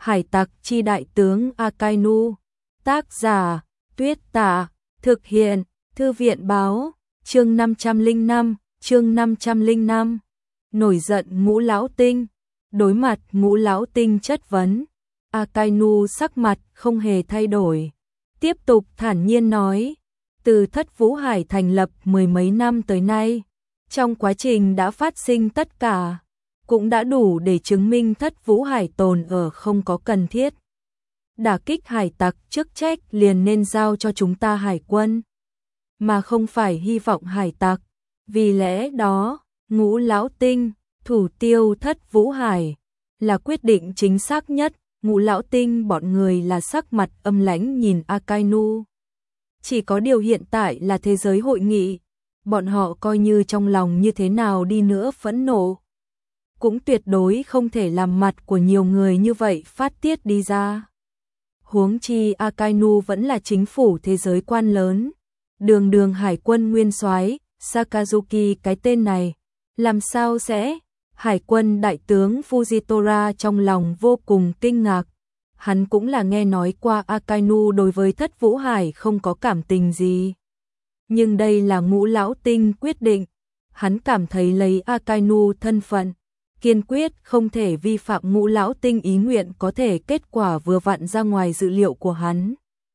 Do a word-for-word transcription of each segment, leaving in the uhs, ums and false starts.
Hải tặc chi đại tướng Akainu. Tác giả, Tuyết Tả. Thực hiện, Thư viện Báo. Chương năm trăm lẻ năm, chương năm trăm lẻ năm. Nổi giận Ngũ Lão Tinh. Đối mặt Ngũ Lão Tinh chất vấn, Akainu sắc mặt không hề thay đổi, tiếp tục thản nhiên nói, từ Thất Vũ Hải thành lập mười mấy năm tới nay, trong quá trình đã phát sinh tất cả, cũng đã đủ để chứng minh Thất Vũ Hải tồn ở không có cần thiết. Đả kích hải tặc chức trách liền nên giao cho chúng ta hải quân, mà không phải hy vọng hải tặc. Vì lẽ đó, Ngũ Lão Tinh, thủ tiêu Thất Vũ Hải, là quyết định chính xác nhất. Ngũ Lão Tinh bọn người là sắc mặt âm lãnh nhìn Akainu. Chỉ có điều hiện tại là thế giới hội nghị, bọn họ coi như trong lòng như thế nào đi nữa phẫn nộ, cũng tuyệt đối không thể làm mặt của nhiều người như vậy phát tiết đi ra. Huống chi Akainu vẫn là chính phủ thế giới quan lớn, đường đường hải quân nguyên soái Sakazuki, cái tên này, làm sao sẽ? Hải quân đại tướng Fujitora trong lòng vô cùng kinh ngạc. Hắn cũng là nghe nói qua Akainu đối với Thất Vũ Hải không có cảm tình gì. Nhưng đây là Ngũ Lão Tinh quyết định. Hắn cảm thấy lấy Akainu thân phận, kiên quyết không thể vi phạm Ngũ Lão Tinh ý nguyện, có thể kết quả vừa vặn ra ngoài dự liệu của hắn.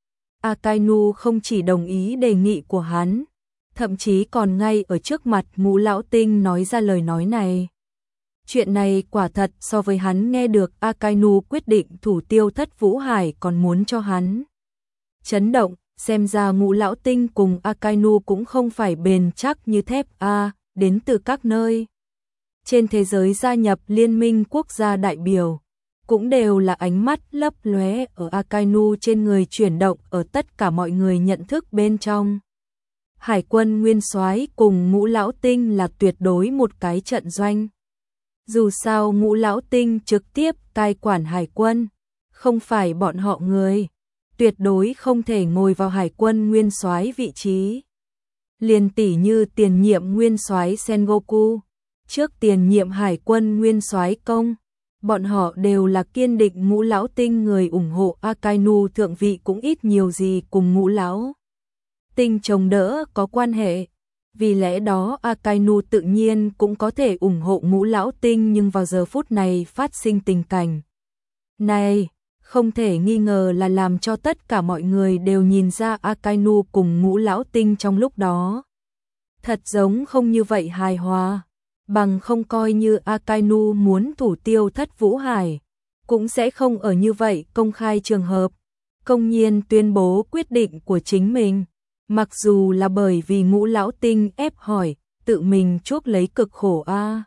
Akainu không chỉ đồng ý đề nghị của hắn, thậm chí còn ngay ở trước mặt Ngũ Lão Tinh nói ra lời nói này. Chuyện này quả thật so với hắn nghe được Akainu quyết định thủ tiêu Thất Vũ Hải còn muốn cho hắn chấn động, xem ra Ngũ Lão Tinh cùng Akainu cũng không phải bền chắc như thép a, đến từ các nơi trên thế giới gia nhập liên minh quốc gia đại biểu, cũng đều là ánh mắt lấp lóe ở Akainu trên người chuyển động ở tất cả mọi người nhận thức bên trong. Hải quân nguyên soái cùng Ngũ Lão Tinh là tuyệt đối một cái trận doanh. Dù sao Ngũ Lão Tinh trực tiếp cai quản hải quân, không phải bọn họ người, tuyệt đối không thể ngồi vào hải quân nguyên soái vị trí. Liền tỷ như tiền nhiệm nguyên soái Sengoku, trước tiền nhiệm hải quân nguyên soái Công, bọn họ đều là kiên định Ngũ Lão Tinh người ủng hộ. Akainu thượng vị cũng ít nhiều gì cùng Ngũ Lão Tinh chống đỡ có quan hệ. Vì lẽ đó Akainu tự nhiên cũng có thể ủng hộ Ngũ Lão Tinh, nhưng vào giờ phút này phát sinh tình cảnh này, không thể nghi ngờ là làm cho tất cả mọi người đều nhìn ra Akainu cùng Ngũ Lão Tinh trong lúc đó thật giống không như vậy hài hòa, bằng không coi như Akainu muốn thủ tiêu Thất Vũ Hải, cũng sẽ không ở như vậy công khai trường hợp, công nhiên tuyên bố quyết định của chính mình. Mặc dù là bởi vì Ngũ Lão Tinh ép hỏi, tự mình chuốc lấy cực khổ a.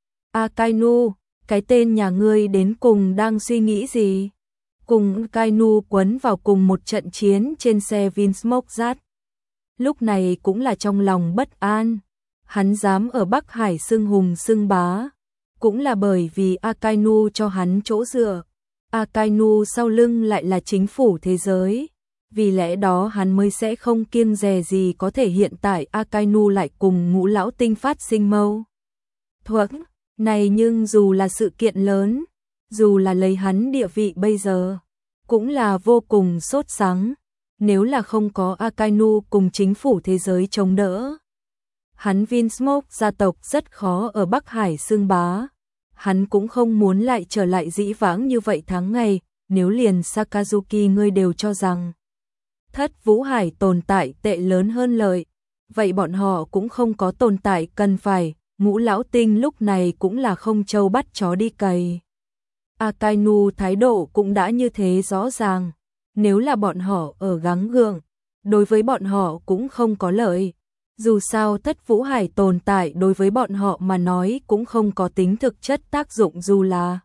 Akainu, cái tên nhà ngươi đến cùng đang suy nghĩ gì? Cùng Akainu quấn vào cùng một trận chiến trên xe Vinsmoke. Lúc này cũng là trong lòng bất an, hắn dám ở Bắc Hải xưng hùng xưng bá, cũng là bởi vì Akainu cho hắn chỗ dựa. Akainu sau lưng lại là chính phủ thế giới. Vì lẽ đó hắn mới sẽ không kiêng dè gì có thể hiện tại Akainu lại cùng Ngũ Lão Tinh phát sinh mâu thuẫn này, nhưng dù là sự kiện lớn, dù là lấy hắn địa vị bây giờ, cũng là vô cùng sốt sắng. Nếu là không có Akainu cùng chính phủ thế giới chống đỡ, hắn Vinsmoke gia tộc rất khó ở Bắc Hải xưng bá. Hắn cũng không muốn lại trở lại dĩ vãng như vậy tháng ngày. Nếu liền Sakazuki ngươi đều cho rằng Thất Vũ Hải tồn tại tệ lớn hơn lợi, vậy bọn họ cũng không có tồn tại cần phải. Ngũ Lão Tinh lúc này cũng là không trâu bắt chó đi cày. Akainu thái độ cũng đã như thế rõ ràng, nếu là bọn họ ở gắng gượng, đối với bọn họ cũng không có lợi. Dù sao Thất Vũ Hải tồn tại đối với bọn họ mà nói cũng không có tính thực chất tác dụng. Dù là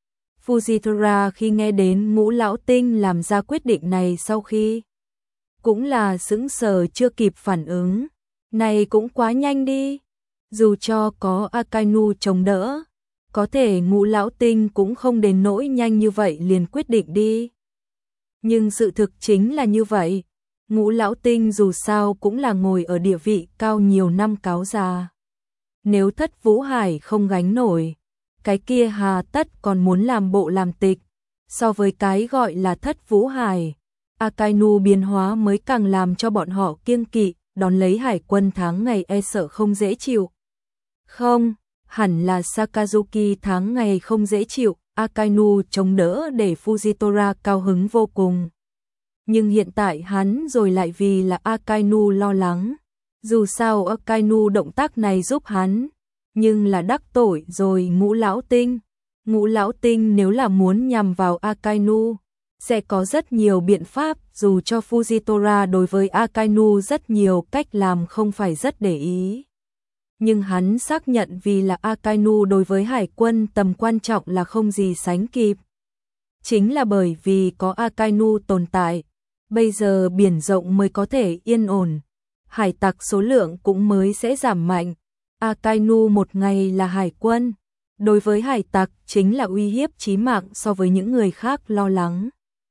Fujitora khi nghe đến Ngũ Lão Tinh làm ra quyết định này sau khi cũng là sững sờ chưa kịp phản ứng, này cũng quá nhanh đi. Dù cho có Akainu chống đỡ, có thể Ngũ Lão Tinh cũng không đến nỗi nhanh như vậy liền quyết định đi. Nhưng sự thực chính là như vậy, Ngũ Lão Tinh dù sao cũng là ngồi ở địa vị cao nhiều năm cáo già. Nếu Thất Vũ Hải không gánh nổi, cái kia hà tất còn muốn làm bộ làm tịch, So với cái gọi là Thất Vũ Hải, Akainu biến hóa mới càng làm cho bọn họ kiêng kỵ, đón lấy hải quân tháng ngày e sợ không dễ chịu. Không, hẳn là Sakazuki tháng ngày không dễ chịu, Akainu chống đỡ để Fujitora cao hứng vô cùng. Nhưng hiện tại hắn rồi lại vì là Akainu lo lắng. Dù sao Akainu động tác này giúp hắn, nhưng là đắc tội rồi Ngũ Lão Tinh. Ngũ Lão Tinh nếu là muốn nhằm vào Akainu, sẽ có rất nhiều biện pháp, dù cho Fujitora đối với Akainu rất nhiều cách làm không phải rất để ý. Nhưng hắn xác nhận vì là Akainu đối với hải quân tầm quan trọng là không gì sánh kịp. Chính là bởi vì có Akainu tồn tại, bây giờ biển rộng mới có thể yên ổn, hải tặc số lượng cũng mới sẽ giảm mạnh. Akainu một ngày là hải quân, đối với hải tặc chính là uy hiếp chí mạng so với những người khác lo lắng.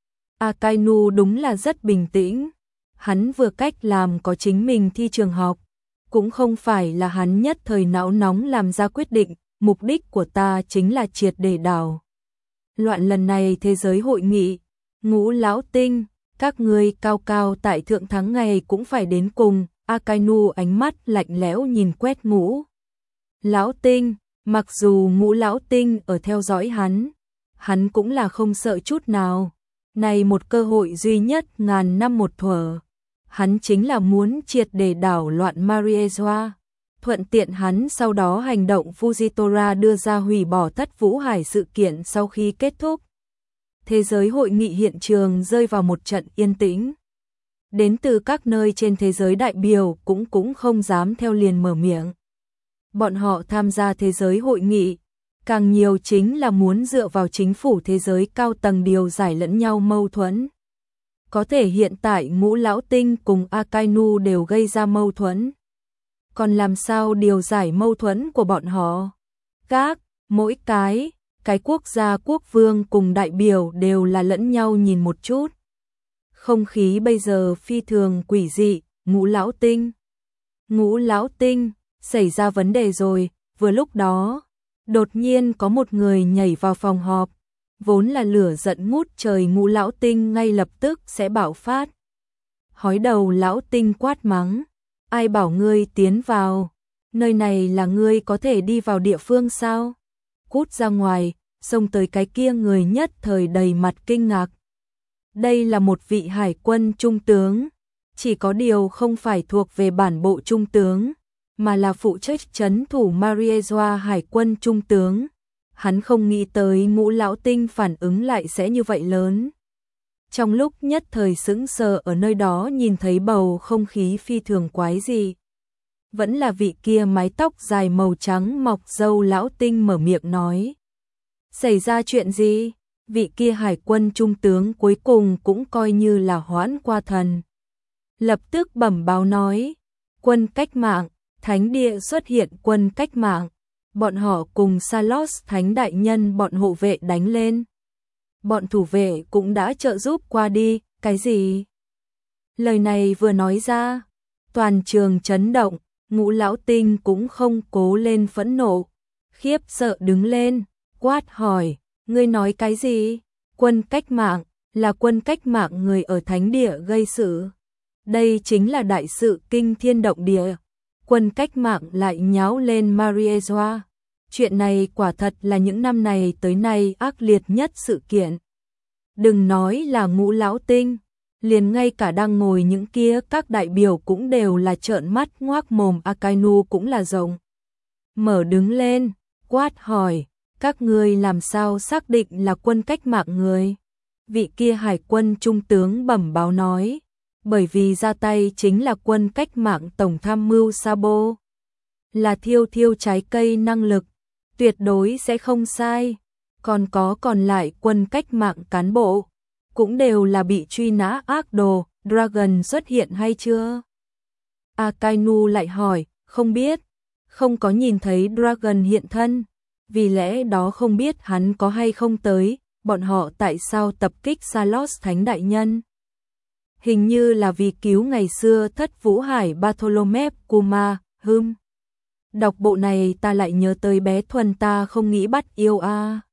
Akainu đúng là rất bình tĩnh, hắn vừa cách làm có chính mình thi trường học, cũng không phải là hắn nhất thời não nóng làm ra quyết định, mục đích của ta chính là triệt để đảo loạn lần này thế giới hội nghị. Ngũ Lão Tinh, các ngươi cao cao tại thượng thắng ngày cũng phải đến cùng. Akainu ánh mắt lạnh lẽo nhìn quét Ngũ Lão Tinh, mặc dù Ngũ Lão Tinh ở theo dõi hắn, hắn cũng là không sợ chút nào. Này một cơ hội duy nhất ngàn năm một thuở, hắn chính là muốn triệt để đảo loạn Mariejoa. Thuận tiện hắn sau đó hành động Fujitora đưa ra hủy bỏ Thất Vũ Hải sự kiện sau khi kết thúc. Thế giới hội nghị hiện trường rơi vào một trận yên tĩnh. Đến từ các nơi trên thế giới đại biểu cũng cũng không dám theo liền mở miệng. Bọn họ tham gia thế giới hội nghị, càng nhiều chính là muốn dựa vào chính phủ thế giới cao tầng điều giải lẫn nhau mâu thuẫn. Có thể hiện tại Ngũ Lão Tinh cùng Akainu đều gây ra mâu thuẫn. Còn làm sao điều giải mâu thuẫn của bọn họ? Các, mỗi cái, cái quốc gia quốc vương cùng đại biểu đều là lẫn nhau nhìn một chút. Không khí bây giờ phi thường quỷ dị. Ngũ Lão Tinh, Ngũ Lão Tinh, xảy ra vấn đề rồi. Vừa lúc đó, đột nhiên có một người nhảy vào phòng họp, vốn là lửa giận ngút trời Ngũ Lão Tinh ngay lập tức sẽ bạo phát. Hói đầu Lão Tinh quát mắng, ai bảo ngươi tiến vào, nơi này là ngươi có thể đi vào địa phương sao? Cút ra ngoài. Xông tới cái kia người nhất thời đầy mặt kinh ngạc. Đây là một vị hải quân trung tướng, chỉ có điều không phải thuộc về bản bộ trung tướng, mà là phụ trách trấn thủ Mariejoa hải quân trung tướng. Hắn không nghĩ tới Ngũ Lão Tinh phản ứng lại sẽ như vậy lớn. Trong lúc nhất thời sững sờ ở nơi đó nhìn thấy bầu không khí phi thường quái dị. Vẫn là vị kia mái tóc dài màu trắng mọc râu Lão Tinh mở miệng nói. Xảy ra chuyện gì? Vị kia hải quân trung tướng cuối cùng cũng coi như là hoãn qua thần. Lập tức bẩm báo nói, quân cách mạng, thánh địa xuất hiện quân cách mạng. Bọn họ cùng Salos thánh đại nhân bọn hộ vệ đánh lên. Bọn thủ vệ cũng đã trợ giúp qua đi, cái gì? Lời này vừa nói ra, toàn trường chấn động, Ngũ Lão Tinh cũng không cố lên phẫn nộ, khiếp sợ đứng lên, quát hỏi, ngươi nói cái gì? Quân cách mạng, là quân cách mạng người ở thánh địa gây sự. Đây chính là đại sự kinh thiên động địa. Quân cách mạng lại nháo lên Mariejoa. Chuyện này quả thật là những năm này tới nay ác liệt nhất sự kiện. Đừng nói là Ngũ Lão Tinh, liền ngay cả đang ngồi những kia các đại biểu cũng đều là trợn mắt ngoác mồm. Akainu cũng là rộng mở đứng lên, quát hỏi, các ngươi làm sao xác định là quân cách mạng người? Vị kia hải quân trung tướng bẩm báo nói, bởi vì ra tay chính là quân cách mạng tổng tham mưu Sabo, là thiêu thiêu trái cây năng lực, tuyệt đối sẽ không sai. Còn có còn lại quân cách mạng cán bộ, cũng đều là bị truy nã ác đồ. Dragon xuất hiện hay chưa? Akainu lại hỏi, không biết, không có nhìn thấy Dragon hiện thân, vì lẽ đó không biết hắn có hay không tới. Bọn họ tại sao tập kích Salos thánh đại nhân? Hình như là vì cứu ngày xưa Thất Vũ Hải Bartholomew Kuma. Hừm, đọc bộ này ta lại nhớ tới bé Thuần ta không nghĩ bắt yêu a. À.